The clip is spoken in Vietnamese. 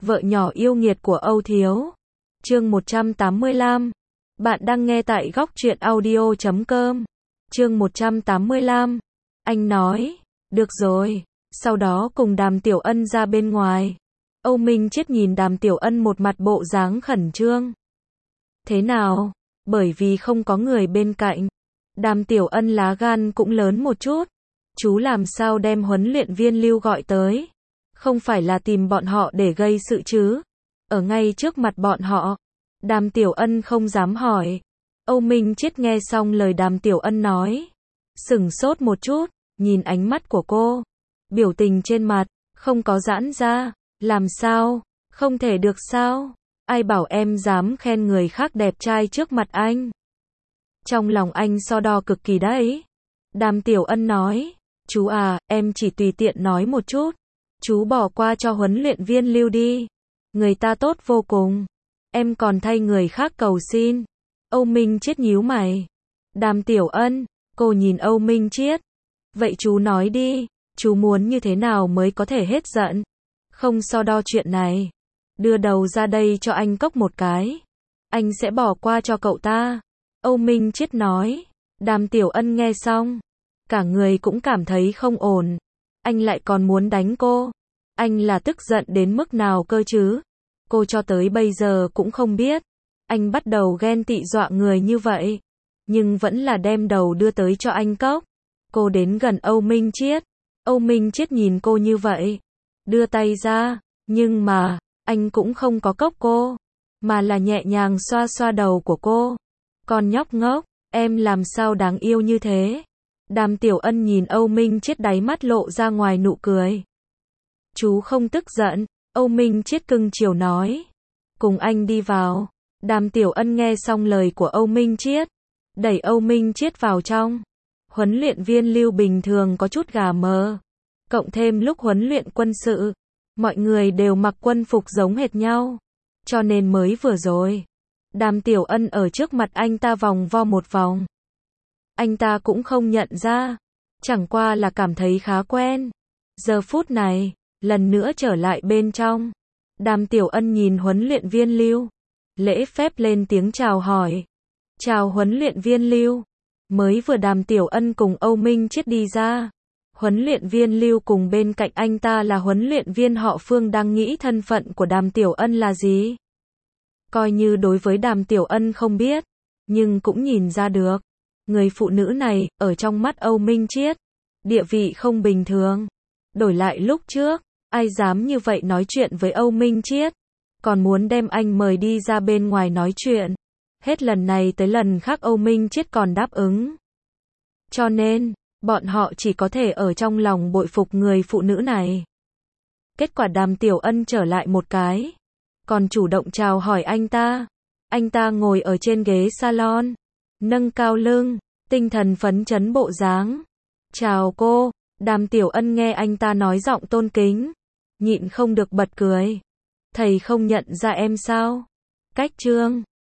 Vợ nhỏ yêu nghiệt của Âu Thiếu. Chương 185. Bạn đang nghe tại góc truyện audio.com. Chương 185. Anh nói, được rồi, sau đó cùng Đàm Tiểu Ân ra bên ngoài. Âu Minh Chiết nhìn Đàm Tiểu Ân một mặt bộ dáng khẩn trương. Thế nào? Bởi vì không có người bên cạnh. Đàm Tiểu Ân lá gan cũng lớn một chút. Chú làm sao đem huấn luyện viên Lưu gọi tới? Không phải là tìm bọn họ để gây sự chứ? Ở ngay trước mặt bọn họ. Đàm Tiểu Ân không dám hỏi. Âu Minh Chiết nghe xong lời Đàm Tiểu Ân nói. Sửng sốt một chút, nhìn ánh mắt của cô. Biểu tình trên mặt, không có giãn ra. Làm sao? Không thể được sao? Ai bảo em dám khen người khác đẹp trai trước mặt anh? Trong lòng anh so đo cực kỳ đấy. Đàm Tiểu Ân nói. Chú à, em chỉ tùy tiện nói một chút. Chú bỏ qua cho huấn luyện viên Lưu đi. Người ta tốt vô cùng. Em còn thay người khác cầu xin. Âu Minh Chiết nhíu mày. Đàm Tiểu Ân, cô nhìn Âu Minh Chiết. Vậy chú nói đi, chú muốn như thế nào mới có thể hết giận? Không so đo chuyện này. Đưa đầu ra đây cho anh cốc một cái. Anh sẽ bỏ qua cho cậu ta. Âu Minh Chiết nói. Đàm Tiểu Ân nghe xong. Cả người cũng cảm thấy không ổn. Anh lại còn muốn đánh cô. Anh là tức giận đến mức nào cơ chứ? Cô cho tới bây giờ cũng không biết. Anh bắt đầu ghen tị dọa người như vậy. Nhưng vẫn là đem đầu đưa tới cho anh cốc. Cô đến gần Âu Minh Chiết. Âu Minh Chiết nhìn cô như vậy. Đưa tay ra. Nhưng mà, anh cũng không có cốc cô. Mà là nhẹ nhàng xoa xoa đầu của cô. Con nhóc ngốc, em làm sao đáng yêu như thế? Đàm Tiểu Ân nhìn Âu Minh Chiết đáy mắt lộ ra ngoài nụ cười. Chú không tức giận. Âu Minh Chiết cưng chiều nói. Cùng anh đi vào. Đàm Tiểu Ân nghe xong lời của Âu Minh Chiết. Đẩy Âu Minh Chiết vào trong. Huấn luyện viên Lưu bình thường có chút gà mờ. Cộng thêm lúc huấn luyện quân sự. Mọi người đều mặc quân phục giống hệt nhau. Cho nên mới vừa rồi. Đàm Tiểu Ân ở trước mặt anh ta vòng vo một vòng. Anh ta cũng không nhận ra. Chẳng qua là cảm thấy khá quen. Giờ phút này, lần nữa trở lại bên trong. Đàm Tiểu Ân nhìn huấn luyện viên Lưu. Lễ phép lên tiếng chào hỏi. Chào huấn luyện viên Lưu. Mới vừa Đàm Tiểu Ân cùng Âu Minh Chiết đi ra. Huấn luyện viên Lưu cùng bên cạnh anh ta là huấn luyện viên họ Phương đang nghĩ thân phận của Đàm Tiểu Ân là gì. Coi như đối với Đàm Tiểu Ân không biết. Nhưng cũng nhìn ra được. Người phụ nữ này, ở trong mắt Âu Minh Chiết. Địa vị không bình thường. Đổi lại lúc trước. Ai dám như vậy nói chuyện với Âu Minh Chiết. Còn muốn đem anh mời đi ra bên ngoài nói chuyện. Hết lần này tới lần khác Âu Minh Chiết còn đáp ứng. Cho nên, bọn họ chỉ có thể ở trong lòng bội phục người phụ nữ này. Kết quả Đàm Tiểu Ân trở lại một cái. Còn chủ động chào hỏi anh ta. Anh ta ngồi ở trên ghế salon. Nâng cao lưng. Tinh thần phấn chấn bộ dáng. Chào cô. Đàm Tiểu Ân nghe anh ta nói giọng tôn kính. Nhịn không được bật cười. Thầy không nhận ra em sao? Cách chương.